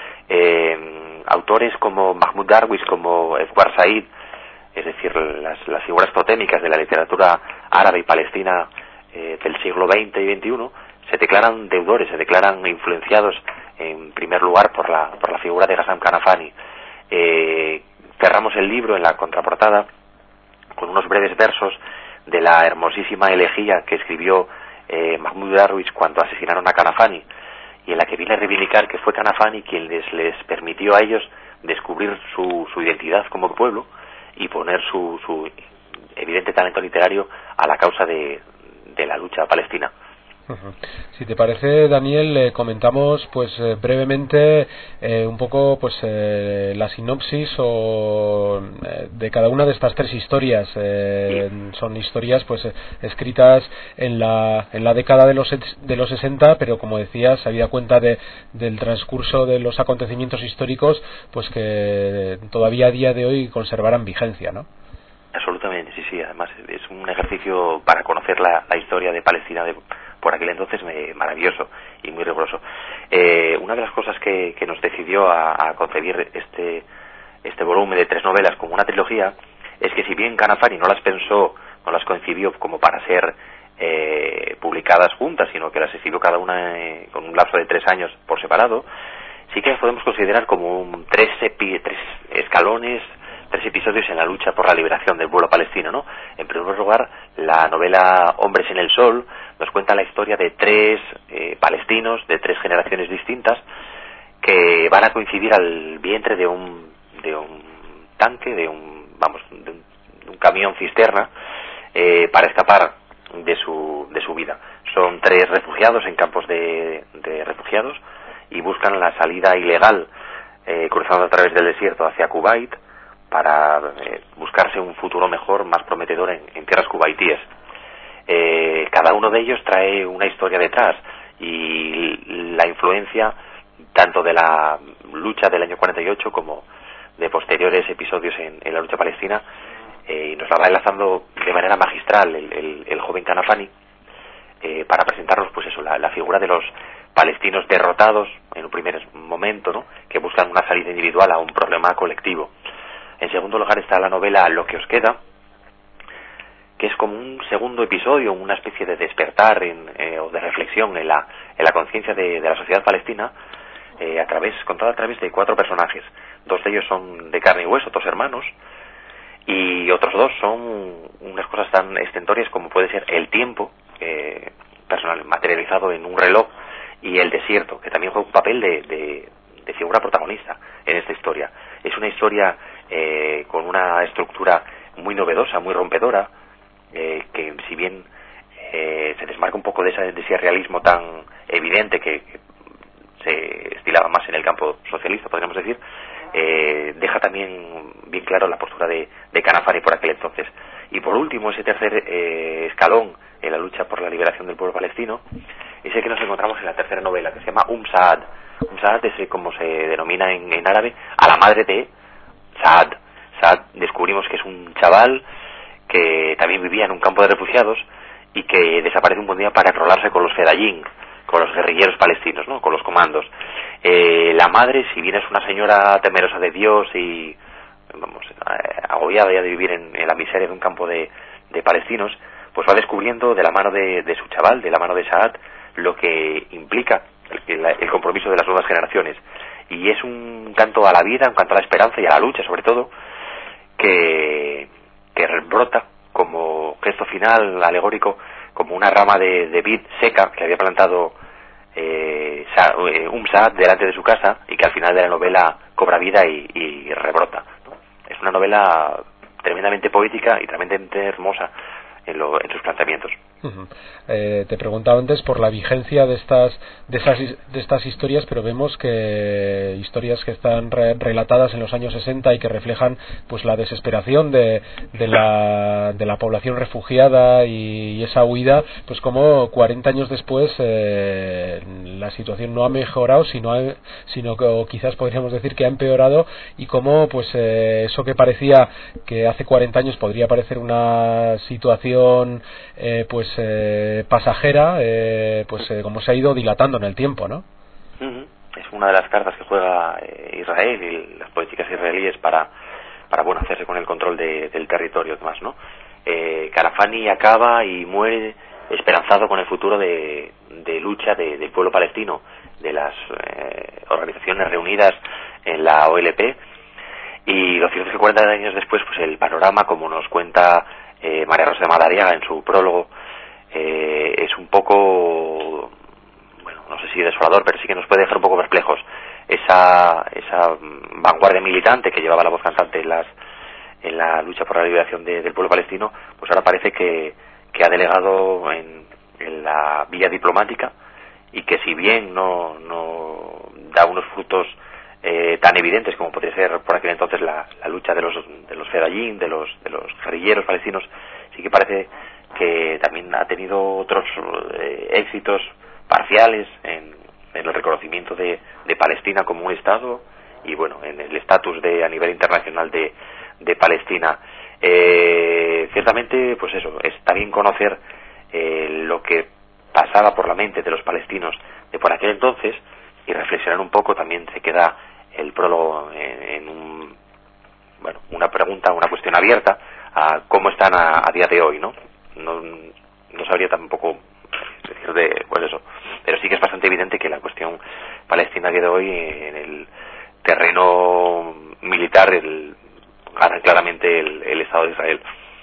Autores como Mahmoud Darwish, como Edward Said, es decir, las figuras totémicas de la literatura árabe y palestina del siglo XX y XXI, se declaran deudores, se declaran influenciados en primer lugar por la figura de Hassan Kanafani. Cerramos el libro en la contraportada con unos breves versos de la hermosísima elegía que escribió Mahmoud Darwish cuando asesinaron a Kanafani, y en la que viene a reivindicar que fue Kanafani quien les permitió a ellos descubrir su identidad como pueblo y poner su evidente talento literario a la causa de la lucha palestina. Si te parece, Daniel, comentamos pues brevemente un poco pues la sinopsis de cada una de estas 3 historias. Son historias pues escritas en la década de los 60, pero como decías, habida cuenta del transcurso de los acontecimientos históricos, pues que todavía a día de hoy conservarán vigencia, ¿no? Absolutamente, sí. Además es un ejercicio para conocer la historia de Palestina por aquel entonces maravilloso y muy riguroso. Una de las cosas que nos decidió a concebir este volumen de 3 novelas como una trilogía es que si bien Kanafani no las pensó, no las concibió como para ser publicadas juntas, sino que las escribió cada una con un lapso de 3 años por separado, sí que las podemos considerar como 3 escalones, 3 episodios en la lucha por la liberación del pueblo palestino, ¿no? En primer lugar, la novela Hombres en el Sol nos cuenta la historia de 3 palestinos de 3 generaciones distintas que van a coincidir al vientre de un tanque, de un camión cisterna para escapar de su vida. Son 3 refugiados en campos de refugiados y buscan la salida ilegal cruzando a través del desierto hacia Kuwait para buscarse un futuro mejor, más prometedor en tierras kuwaitíes. Cada uno de ellos trae una historia detrás y la influencia tanto de la lucha del año 48 como de posteriores episodios en la lucha palestina, nos la va enlazando de manera magistral el joven Kanafani para presentarnos pues eso, la figura de los palestinos derrotados en un primer momento, ¿no?, que buscan una salida individual a un problema colectivo. En segundo lugar está la novela Lo que os queda, que es como un segundo episodio, una especie de despertar o de reflexión en la conciencia de la sociedad palestina, contada a través de 4 personajes. 2 de ellos son de carne y hueso, 2 hermanos, y otros 2 son unas cosas tan estentorias como puede ser el tiempo personal materializado en un reloj y el desierto, que también juega un papel de figura protagonista en esta historia. Es una historia con una estructura muy novedosa, muy rompedora, que si bien se desmarca un poco de ese realismo tan evidente que se estilaba más en el campo socialista, podríamos decir, deja también bien claro la postura de Kanafani por aquel entonces. Y por último, ese tercer escalón en la lucha por la liberación del pueblo palestino es el que nos encontramos en la tercera novela, que se llama Saad. Saad es como se denomina en árabe a la madre de Saad. Saad descubrimos que es un chaval que también vivía en un campo de refugiados y que desaparece un buen día para enrolarse con los Fedayín, con los guerrilleros palestinos, ¿no?, con los comandos. La madre, si bien es una señora temerosa de Dios y agobiada ya de vivir en la miseria de un campo de palestinos, pues va descubriendo de la mano de su chaval, de la mano de Saad, lo que implica el compromiso de las nuevas generaciones. Y es un canto a la vida, un canto a la esperanza y a la lucha, sobre todo, que brota como gesto final alegórico, como una rama de vid seca que había plantado Saad delante de su casa y que al final de la novela cobra vida y rebrota, ¿no? Es una novela tremendamente poética y tremendamente hermosa en sus planteamientos. Uh-huh. Te preguntaba antes por la vigencia de estas historias, pero vemos que historias que están relatadas en los años 60 y que reflejan pues la desesperación de la población refugiada y esa huida, pues como 40 años después la situación no ha mejorado, sino que quizás podríamos decir que ha empeorado, y como pues eso que parecía que hace 40 años podría parecer una situación pasajera, como se ha ido dilatando en el tiempo, ¿no? Uh-huh. Es una de las cartas que juega Israel y las políticas israelíes para hacerse con el control del territorio y demás, ¿no? Kanafani acaba y muere esperanzado con el futuro de lucha del pueblo palestino, de las organizaciones reunidas en la OLP, y lo cierto es que 40 años después, pues el panorama, como nos cuenta María Rosa de Madariaga en su prólogo, es un poco, no sé si desolador, pero sí que nos puede dejar un poco perplejos. Esa vanguardia militante que llevaba la voz cantante en la lucha por la liberación del pueblo palestino, pues ahora parece que ha delegado en la vía diplomática, y que si bien no da unos frutos tan evidentes como podría ser por aquel entonces la lucha de los Fedayín, de los guerrilleros palestinos, sí que parece que también ha tenido otros éxitos parciales en el reconocimiento de Palestina como un Estado y en el estatus a nivel internacional de Palestina. Ciertamente, pues eso, está bien conocer lo que pasaba por la mente de los palestinos de por aquel entonces y reflexionar un poco. También se queda el prólogo en bueno, una pregunta, una cuestión abierta a cómo están a día de hoy, ¿no? No sabría tampoco decir pues eso, pero sí que es bastante evidente que la cuestión palestina a día de hoy en el terreno militar gana claramente el Estado de Israel.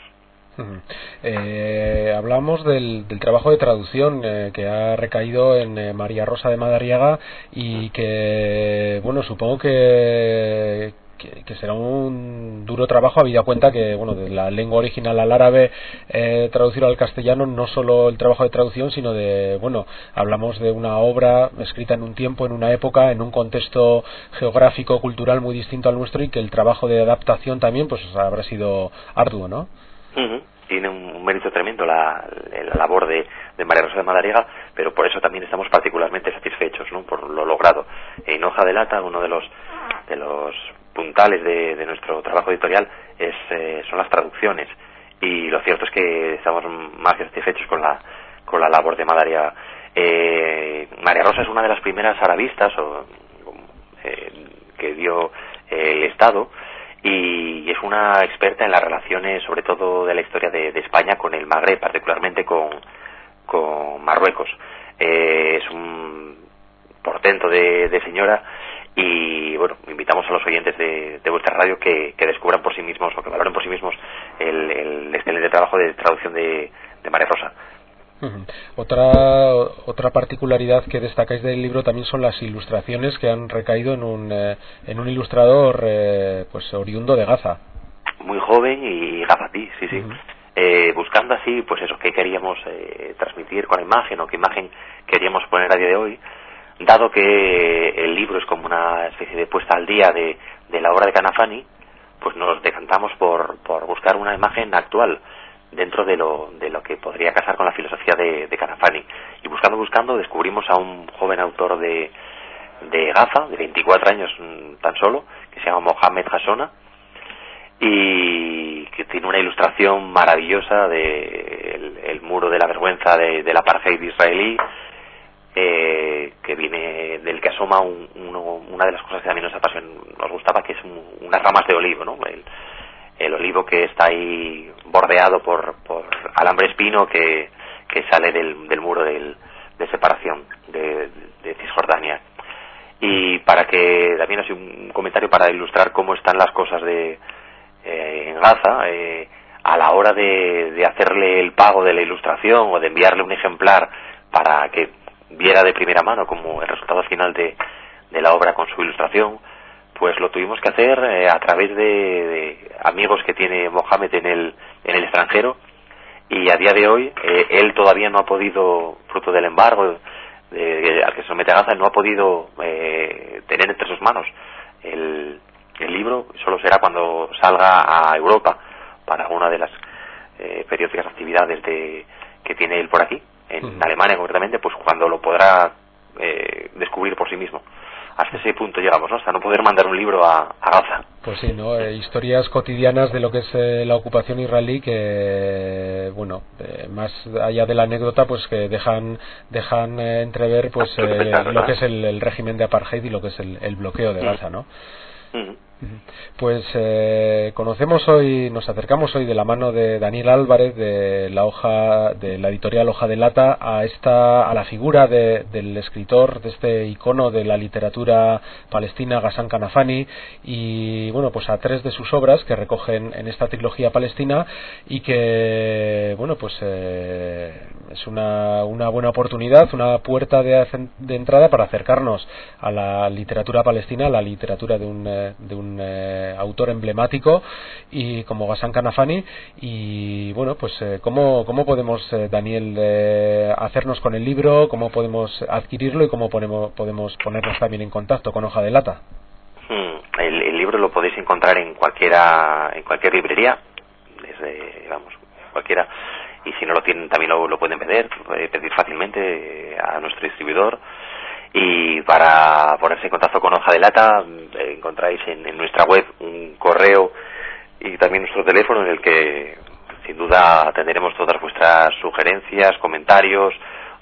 Hablamos del trabajo de traducción que ha recaído en María Rosa de Madariaga y que, bueno, supongo que será un duro trabajo, habida cuenta que, bueno, de la lengua original al árabe traducirlo al castellano, no solo el trabajo de traducción, sino de, bueno, hablamos de una obra escrita en un tiempo, en una época, en un contexto geográfico, cultural muy distinto al nuestro, y que el trabajo de adaptación también pues habrá sido arduo, ¿no? Tiene un mérito tremendo la labor de María Rosa de Madariaga, pero por eso también estamos particularmente satisfechos, ¿no?, por lo logrado. En Hoja de Lata, uno de los puntales de nuestro trabajo editorial son las traducciones, y lo cierto es que estamos más que satisfechos con la labor de Madariaga. María Rosa es una de las primeras arabistas que dio el Estado, y es una experta en las relaciones, sobre todo de la historia de España con el Magreb, particularmente con Marruecos. Es un portento de señora, y bueno, invitamos a los oyentes de vuestra radio que descubran por sí mismos o que valoren por sí mismos el excelente trabajo de traducción de María Rosa. Otra particularidad que destacáis del libro también son las ilustraciones que han recaído en un ilustrador pues oriundo de Gaza. Muy joven y gazatí, sí. Buscando así, pues eso, qué queríamos transmitir con la imagen, o qué imagen queríamos poner a día de hoy, dado que el libro es como una especie de puesta al día de la obra de Kanafani, pues nos decantamos por buscar una imagen actual dentro de lo que podría casar con la filosofía de Kanafani. Y buscando descubrimos a un joven autor de Gaza, de 24 años tan solo, que se llama Mohamed Hassona, y que tiene una ilustración maravillosa el muro de la vergüenza del apartheid israelí, que viene del que asoma una de las cosas que a mí nos gustaba, que es unas ramas de olivo, ¿no? El olivo que está ahí bordeado por alambre espino que sale del muro de separación de Cisjordania. Y para que también así un comentario para ilustrar cómo están las cosas en Gaza, a la hora de hacerle el pago de la ilustración o de enviarle un ejemplar para que viera de primera mano como el resultado final de la obra con su ilustración, pues lo tuvimos que hacer a través de amigos que tiene Mohamed en el extranjero, y a día de hoy él todavía no ha podido, fruto del embargo al que se somete a Gaza, no ha podido tener entre sus manos el libro. Solo será cuando salga a Europa para una de las periódicas actividades que tiene él por aquí, en Alemania concretamente, pues cuando lo podrá descubrir por sí mismo. Hasta ese punto llegamos, ¿no? Hasta no poder mandar un libro a Gaza. Pues sí, ¿no? Historias cotidianas de lo que es la ocupación israelí, que, bueno, más allá de la anécdota, pues que dejan entrever pues lo que es el régimen de apartheid y lo que es el bloqueo de Gaza, ¿no? Pues nos acercamos hoy de la mano de Daniel Álvarez de la editorial Hoja de Lata a la figura del escritor, de este icono de la literatura palestina, Ghassan Kanafani, y bueno, pues a 3 de sus obras que recogen en esta trilogía palestina, y que, bueno, pues es una buena oportunidad, una puerta de entrada para acercarnos a la literatura palestina, a la literatura de un autor emblemático y como Ghassan Kanafani. Y bueno, pues ¿cómo podemos, Daniel, hacernos con el libro? ¿Cómo podemos adquirirlo? ¿Y cómo podemos ponernos también en contacto con Hoja de Lata? El libro lo podéis encontrar en cualquier librería, cualquiera, y si no lo tienen también lo pueden pedir fácilmente a nuestro distribuidor. Y para ponerse en contacto con Hoja de Lata encontráis en nuestra web un correo y también nuestro teléfono, en el que sin duda atenderemos todas vuestras sugerencias, comentarios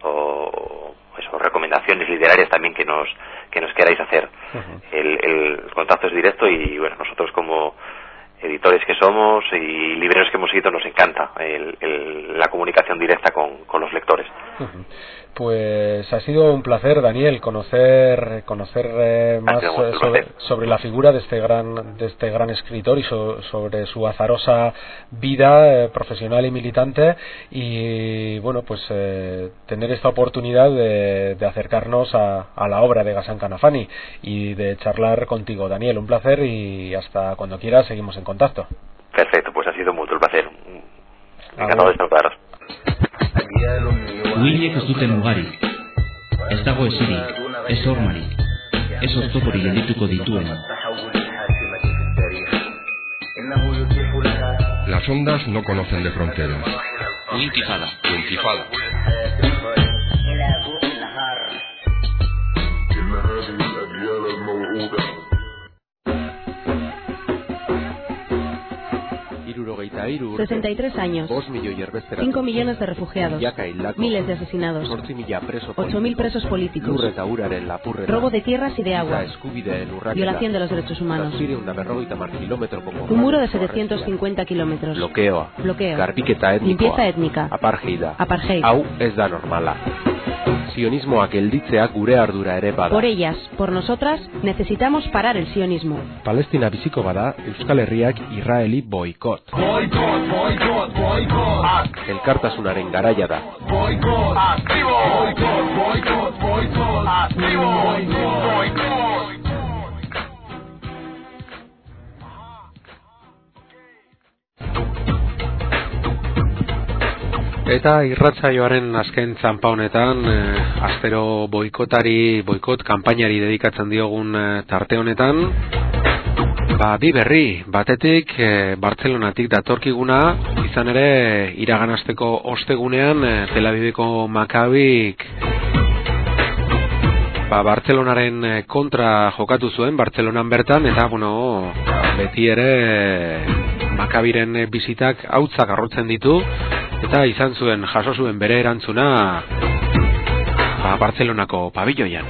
o recomendaciones literarias también que nos queráis hacer. El contacto es directo, y bueno, nosotros como editores que somos y libreros que hemos sido, nos encanta la comunicación directa con los lectores. Pues ha sido un placer, Daniel, conocer más sobre la figura de este gran escritor y sobre su azarosa vida profesional y militante, y bueno, pues tener esta oportunidad de acercarnos a la obra de Ghassan Kanafani y de charlar contigo, Daniel. Un placer, y hasta cuando quieras seguimos en contacto. Perfecto, pues ha sido mucho el placer. Encantado de saludaros. Uhiliek ez dute mugarik, ez dago ezirik, ez hormarik, ez oztoporik geldituko dituen. Las ondas no conocen de fronteras. Intifada. Irurogeita hiru 63 años, 5 millones de refugiados, miles de asesinados, 8.000 presos políticos, robo de tierras y de agua, violación de los derechos humanos, un muro de 750 kilómetros, bloqueo, limpieza étnica, apartheid. Hau ez da normala. Sionismoak gelditzea gure ardura ere bada. Por ellas, por nosotras, necesitamos parar el sionismo. Palestina biziko bada, Euskal Herriak Israeli boikot. Elkartasunaren garaia da. Eta irratsaioaren azken zanpa honetan, astero boikot kanpainari dedikatzen diogun tarte honetan, bi berri, batetik Bartzelonatik datorkiguna, izan ere iraganasteko ostegunean Tel Aviveko Makabik Bartzelonaren kontra jokatu zuen, Bartzelonan bertan, eta beti ere Makabiren bizitak hautzak arrotzen ditu, eta izan zuen, jaso zuen bere erantzuna Bartzelonako pabilloian.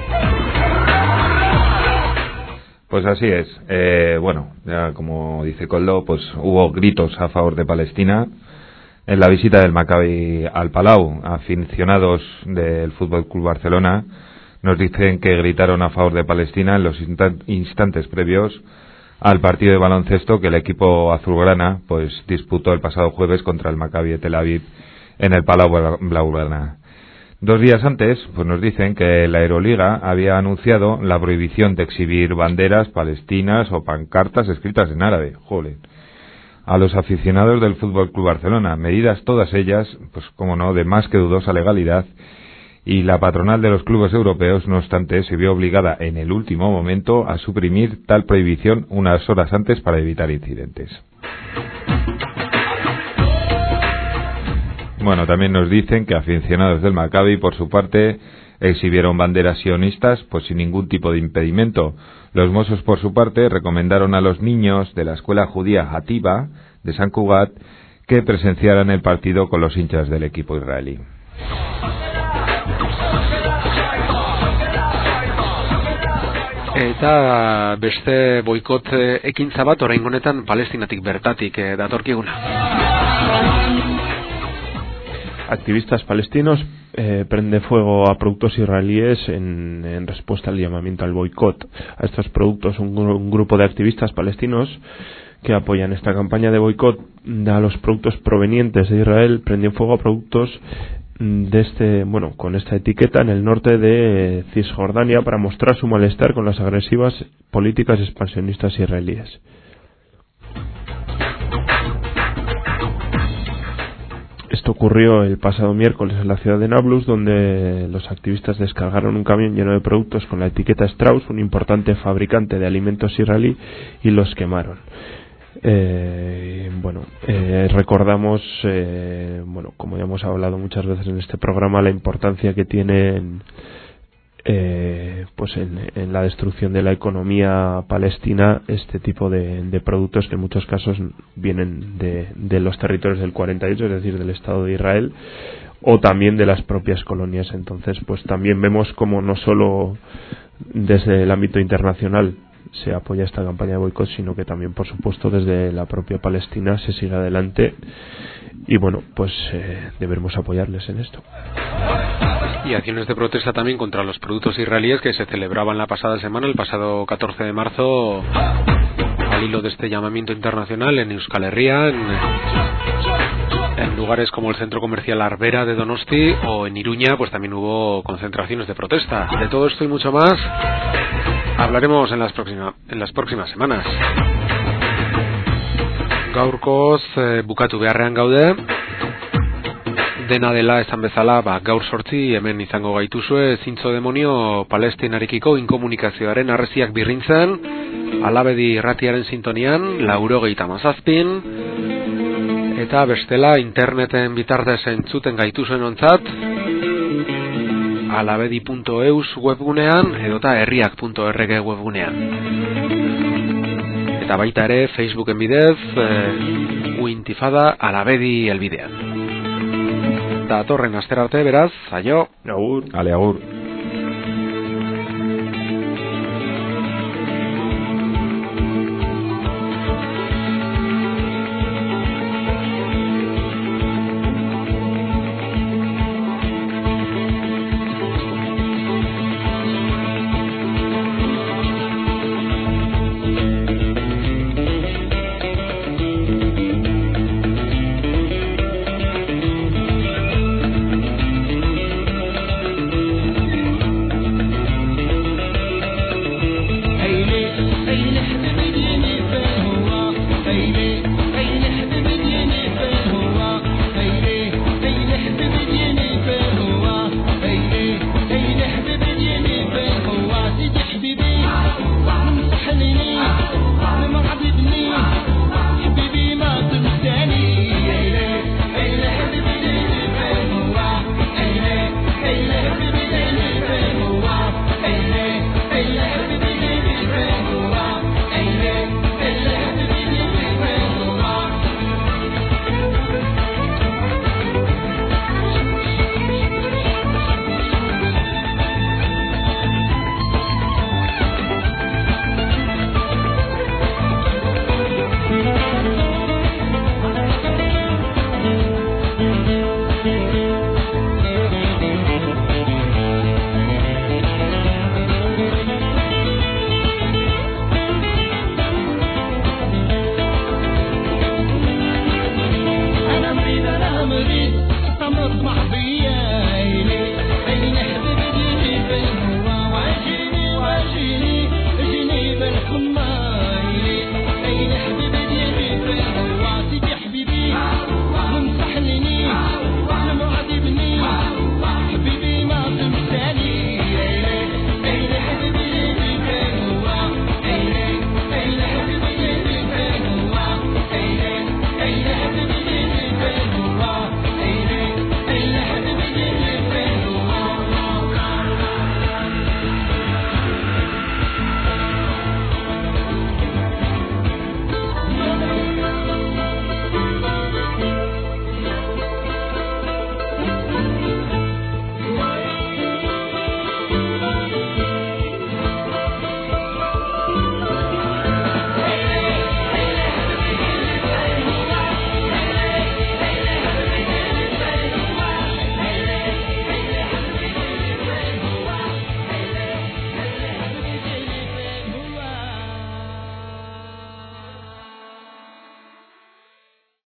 Pues así es. Ya como dice Koldo, pues hubo gritos a favor de Palestina en la visita del Maccabi al Palau. Aficionados del Fútbol Club Barcelona nos dicen que gritaron a favor de Palestina en los instantes previos al partido de baloncesto que el equipo azulgrana pues disputó el pasado jueves contra el Maccabi de Tel Aviv en el Palau Blaugrana. 2 días antes, pues nos dicen que la Euroliga había anunciado la prohibición de exhibir banderas palestinas o pancartas escritas en árabe. Joder. A los aficionados del Fútbol Club Barcelona, medidas todas ellas, pues como no, de más que dudosa legalidad, y la patronal de los clubes europeos, no obstante, se vio obligada en el último momento a suprimir tal prohibición unas horas antes para evitar incidentes. Bueno, también nos dicen que aficionados del Maccabi, por su parte, exhibieron banderas sionistas pues sin ningún tipo de impedimento. Los mozos, por su parte, recomendaron a los niños de la escuela judía Hativa de San Cugat que presenciaran el partido con los hinchas del equipo israelí. Eta beste boikot ekintza bat oraingo honetan Palestinatik bertatik datorkiguna. Activistas palestinos prenden fuego a productos israelíes en respuesta al llamamiento al boicot a estos productos. Un grupo de activistas palestinos que apoyan esta campaña de boicot a los productos provenientes de Israel prendió fuego a productos con esta etiqueta en el norte de Cisjordania para mostrar su malestar con las agresivas políticas expansionistas israelíes. Esto ocurrió el pasado miércoles en la ciudad de Nablus, donde los activistas descargaron un camión lleno de productos con la etiqueta Strauss, un importante fabricante de alimentos israelí, y los quemaron. Recordamos, como ya hemos hablado muchas veces en este programa, la importancia que tienen en la destrucción de la economía palestina este tipo de productos que en muchos casos vienen de los territorios del 48, es decir, del Estado de Israel, o también de las propias colonias. Entonces, pues también vemos como no solo desde el ámbito internacional se apoya esta campaña de boicot, sino que también, por supuesto, desde la propia Palestina se siga adelante. Y bueno, pues deberemos apoyarles en esto. Y acciones de protesta también contra los productos israelíes que se celebraban la pasada semana, el pasado 14 de marzo, al hilo de este llamamiento internacional en Euskal Herria, en lugares como el centro comercial Arbera de Donosti, o en Iruña pues también hubo concentraciones de protesta. De todo esto y mucho más hablaremos en las próximas semanas. Gaurkoz bukatu beharrean gaude. Dena dela esan bezala, gaur 8 hemen izango gaituzue zintzo demonio Palestinarekiko inkomunikazioaren harresiak birrintzen, Alabedi irratiaren sintonian 97, eta bestela interneten bitartez entzuten gaituzuen ontzat alabedi.eus webgunean edota herriak.org webgunean. Eta baita ere Facebooken bidez Wintifada Alabedi elbidean. Datorren astera arte, beraz, aio. Agur. Ale, agur. أنا مريد أنا مريد أمر صباح بيا